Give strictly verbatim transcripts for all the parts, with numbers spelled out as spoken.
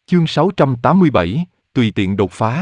Chương sáu trăm tám mươi bảy, tùy tiện đột phá.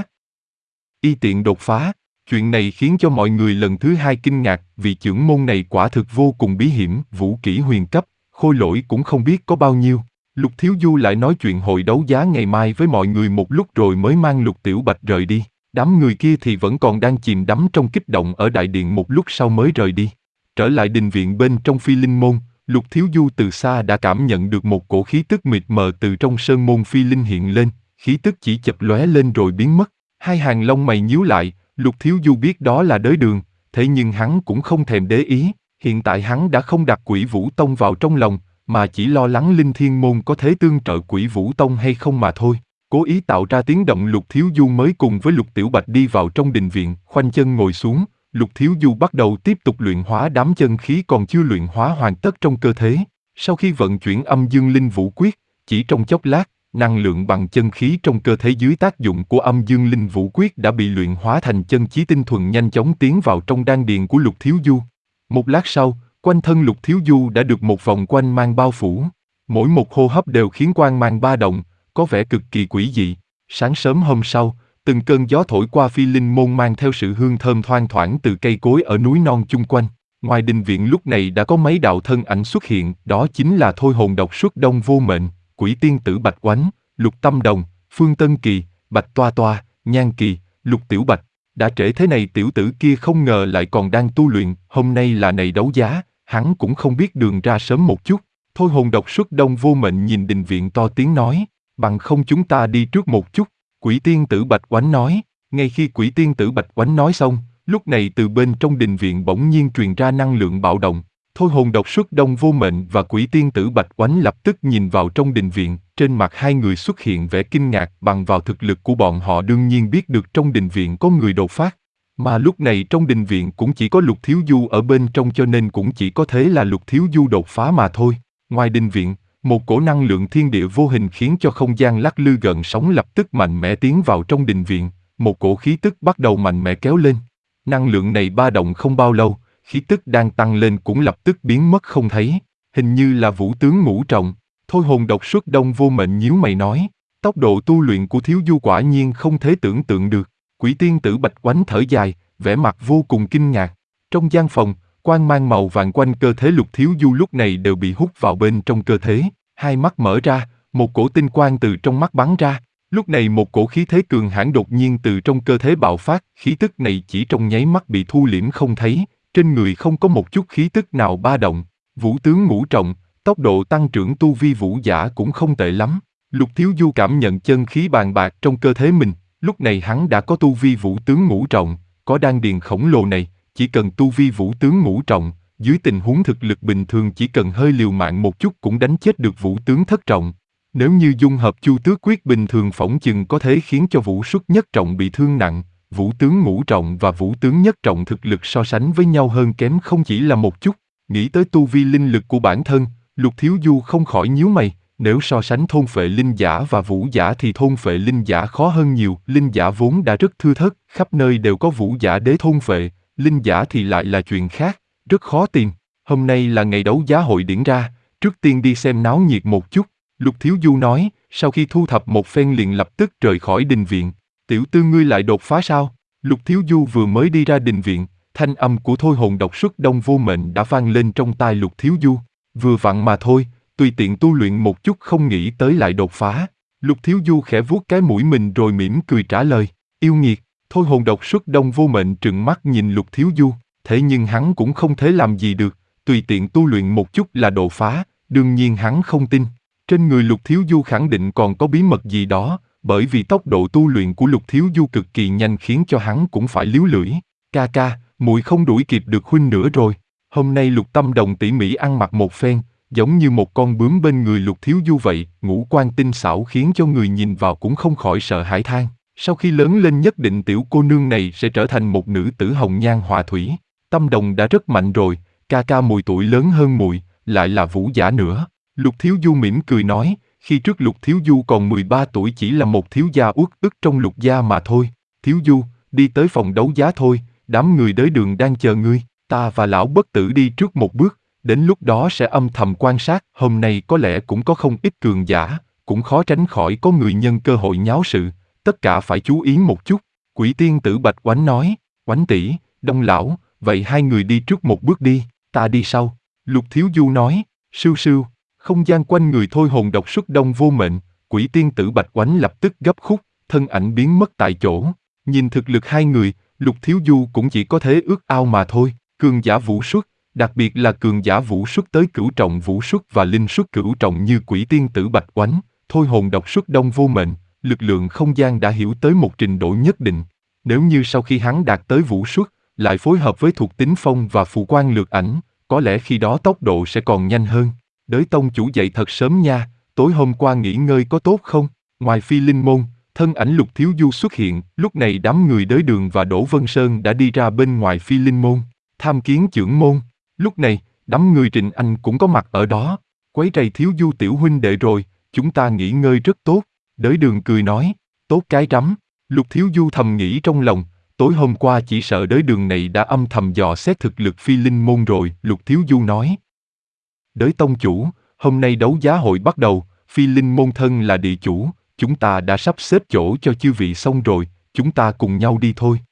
Y tiện đột phá, chuyện này khiến cho mọi người lần thứ hai kinh ngạc vì chưởng môn này quả thực vô cùng bí hiểm, vũ kỹ huyền cấp, khôi lỗi cũng không biết có bao nhiêu. Lục Thiếu Du lại nói chuyện hội đấu giá ngày mai với mọi người một lúc rồi mới mang Lục Tiểu Bạch rời đi. Đám người kia thì vẫn còn đang chìm đắm trong kích động ở đại điện một lúc sau mới rời đi. Trở lại đình viện bên trong Phi Linh môn, Lục Thiếu Du từ xa đã cảm nhận được một cổ khí tức mịt mờ từ trong sơn môn Phi Linh hiện lên, khí tức chỉ chợt lóe lên rồi biến mất. Hai hàng lông mày nhíu lại, Lục Thiếu Du biết đó là đới đường, thế nhưng hắn cũng không thèm để ý, hiện tại hắn đã không đặt Quỷ Vũ Tông vào trong lòng, mà chỉ lo lắng Linh Thiên môn có thể tương trợ Quỷ Vũ Tông hay không mà thôi. Cố ý tạo ra tiếng động, Lục Thiếu Du mới cùng với Lục Tiểu Bạch đi vào trong đình viện, khoanh chân ngồi xuống. Lục Thiếu Du bắt đầu tiếp tục luyện hóa đám chân khí còn chưa luyện hóa hoàn tất trong cơ thể. Sau khi vận chuyển âm dương linh vũ quyết, chỉ trong chốc lát, năng lượng bằng chân khí trong cơ thể dưới tác dụng của âm dương linh vũ quyết đã bị luyện hóa thành chân khí tinh thuần, nhanh chóng tiến vào trong đan điền của Lục Thiếu Du. Một lát sau, quanh thân Lục Thiếu Du đã được một vòng quanh mang bao phủ. Mỗi một hô hấp đều khiến quang mang ba động, có vẻ cực kỳ quỷ dị. Sáng sớm hôm sau, từng cơn gió thổi qua Phi Linh môn mang theo sự hương thơm thoang thoảng từ cây cối ở núi non chung quanh. Ngoài đình viện lúc này đã có mấy đạo thân ảnh xuất hiện, đó chính là Thôi Hồn Độc Xuất Đông Vô Mệnh, Quỷ Tiên Tử Bạch Oánh, Lục Tâm Đồng, Phương Tân Kỳ, Bạch Toa Toa, Nhan Kỳ, Lục Tiểu Bạch. Đã trễ thế này tiểu tử kia không ngờ lại còn đang tu luyện, hôm nay là ngày đấu giá, hắn cũng không biết đường ra sớm một chút. Thôi Hồn Độc Xuất Đông Vô Mệnh nhìn đình viện to tiếng nói, bằng không chúng ta đi trước một chút. Quỷ Tiên Tử Bạch Oánh nói. Ngay khi Quỷ Tiên Tử Bạch Oánh nói xong, lúc này từ bên trong đình viện bỗng nhiên truyền ra năng lượng bạo động. Thôi Hồn Độc Xuất Đông Vô Mệnh và Quỷ Tiên Tử Bạch Oánh lập tức nhìn vào trong đình viện, trên mặt hai người xuất hiện vẻ kinh ngạc. Bằng vào thực lực của bọn họ đương nhiên biết được trong đình viện có người đột phát. Mà lúc này trong đình viện cũng chỉ có Lục Thiếu Du ở bên trong, cho nên cũng chỉ có thế là Lục Thiếu Du đột phá mà thôi. Ngoài đình viện, một cổ năng lượng thiên địa vô hình khiến cho không gian lắc lư gợn sóng lập tức mạnh mẽ tiến vào trong đình viện, một cổ khí tức bắt đầu mạnh mẽ kéo lên. Năng lượng này ba động không bao lâu, khí tức đang tăng lên cũng lập tức biến mất không thấy, hình như là vũ tướng ngũ trọng. Thôi Hồn Độc Xuất Đông Vô Mệnh nhíu mày nói, tốc độ tu luyện của Thiếu Du quả nhiên không thể tưởng tượng được. Quỷ Tiên Tử Bạch Oánh thở dài, vẻ mặt vô cùng kinh ngạc. Trong gian phòng, quang mang màu vàng quanh cơ thể Lục Thiếu Du lúc này đều bị hút vào bên trong cơ thể. Hai mắt mở ra, một cổ tinh quang từ trong mắt bắn ra. Lúc này một cổ khí thế cường hãn đột nhiên từ trong cơ thể bạo phát, khí tức này chỉ trong nháy mắt bị thu liễm không thấy, trên người không có một chút khí tức nào ba động. Vũ tướng ngũ trọng, tốc độ tăng trưởng tu vi vũ giả cũng không tệ lắm. Lục Thiếu Du cảm nhận chân khí bàn bạc trong cơ thể mình, lúc này hắn đã có tu vi vũ tướng ngũ trọng, có đan điền khổng lồ này, chỉ cần tu vi vũ tướng ngũ trọng, dưới tình huống thực lực bình thường chỉ cần hơi liều mạng một chút cũng đánh chết được vũ tướng thất trọng. Nếu như dung hợp Chu Tước Quyết bình thường phỏng chừng có thể khiến cho vũ xuất nhất trọng bị thương nặng. Vũ tướng ngũ trọng và vũ tướng nhất trọng thực lực so sánh với nhau hơn kém không chỉ là một chút. Nghĩ tới tu vi linh lực của bản thân, Lục Thiếu Du không khỏi nhíu mày. Nếu so sánh thôn phệ linh giả và vũ giả thì thôn phệ linh giả khó hơn nhiều. Linh giả vốn đã rất thưa thớt, khắp nơi đều có vũ giả đế thôn phệ. Linh giả thì lại là chuyện khác, rất khó tìm. Hôm nay là ngày đấu giá hội điển ra, trước tiên đi xem náo nhiệt một chút. Lục Thiếu Du nói, sau khi thu thập một phen liền lập tức rời khỏi đình viện. Tiểu tư ngươi lại đột phá sao? Lục Thiếu Du vừa mới đi ra đình viện, thanh âm của Thôi Hồn Độc Xuất Đông Vô Mệnh đã vang lên trong tai Lục Thiếu Du. Vừa vặn mà thôi, tùy tiện tu luyện một chút không nghĩ tới lại đột phá. Lục Thiếu Du khẽ vuốt cái mũi mình rồi mỉm cười trả lời, yêu nghiệt. Thôi Hồn Độc Xuất Đông Vô Mệnh trừng mắt nhìn Lục Thiếu Du, thế nhưng hắn cũng không thể làm gì được, tùy tiện tu luyện một chút là đột phá, đương nhiên hắn không tin. Trên người Lục Thiếu Du khẳng định còn có bí mật gì đó, bởi vì tốc độ tu luyện của Lục Thiếu Du cực kỳ nhanh khiến cho hắn cũng phải líu lưỡi. Ca ca, muội không đuổi kịp được huynh nữa rồi. Hôm nay Lục Tâm Đồng tỉ mỉ ăn mặc một phen, giống như một con bướm bên người Lục Thiếu Du vậy, ngũ quan tinh xảo khiến cho người nhìn vào cũng không khỏi sợ hãi than. Sau khi lớn lên nhất định tiểu cô nương này sẽ trở thành một nữ tử hồng nhan họa thủy. Tâm Đồng đã rất mạnh rồi, ca ca mùi tuổi lớn hơn muội, lại là vũ giả nữa. Lục Thiếu Du mỉm cười nói, khi trước Lục Thiếu Du còn mười ba tuổi chỉ là một thiếu gia uất ức trong Lục gia mà thôi. Thiếu Du, đi tới phòng đấu giá thôi, đám người đới đường đang chờ ngươi, ta và lão bất tử đi trước một bước, đến lúc đó sẽ âm thầm quan sát. Hôm nay có lẽ cũng có không ít cường giả, cũng khó tránh khỏi có người nhân cơ hội nháo sự, tất cả phải chú ý một chút. Quỷ tiên tử Bạch Oánh nói, Oánh tỷ, Đông lão, vậy hai người đi trước một bước đi, ta đi sau. Lục Thiếu Du nói, sưu sưu, không gian quanh người thôi hồn độc xuất đông vô mệnh, quỷ tiên tử Bạch Oánh lập tức gấp khúc, thân ảnh biến mất tại chỗ. Nhìn thực lực hai người, Lục Thiếu Du cũng chỉ có thế ước ao mà thôi, cường giả vũ xuất, đặc biệt là cường giả vũ xuất tới cửu trọng vũ xuất và linh xuất cửu trọng như quỷ tiên tử Bạch Oánh, thôi hồn độc xuất đông vô mệnh, lực lượng không gian đã hiểu tới một trình độ nhất định. Nếu như sau khi hắn đạt tới vũ xuất, lại phối hợp với thuộc tính phong và phù quan lược ảnh, có lẽ khi đó tốc độ sẽ còn nhanh hơn. Đới tông chủ dậy thật sớm nha, tối hôm qua nghỉ ngơi có tốt không? Ngoài Phi Linh môn, thân ảnh Lục Thiếu Du xuất hiện, lúc này đám người Đới Đường và Đỗ Vân Sơn đã đi ra bên ngoài Phi Linh môn, tham kiến chưởng môn. Lúc này, đám người Trịnh Anh cũng có mặt ở đó, quấy rầy Thiếu Du tiểu huynh đệ rồi, chúng ta nghỉ ngơi rất tốt. Đới Đường cười nói, tốt cái rắm. Lục Thiếu Du thầm nghĩ trong lòng, tối hôm qua chỉ sợ Đới Đường này đã âm thầm dò xét thực lực Phi Linh môn rồi. Lục Thiếu Du nói, Đới tông chủ, hôm nay đấu giá hội bắt đầu, Phi Linh môn thân là địa chủ, chúng ta đã sắp xếp chỗ cho chư vị xong rồi, chúng ta cùng nhau đi thôi.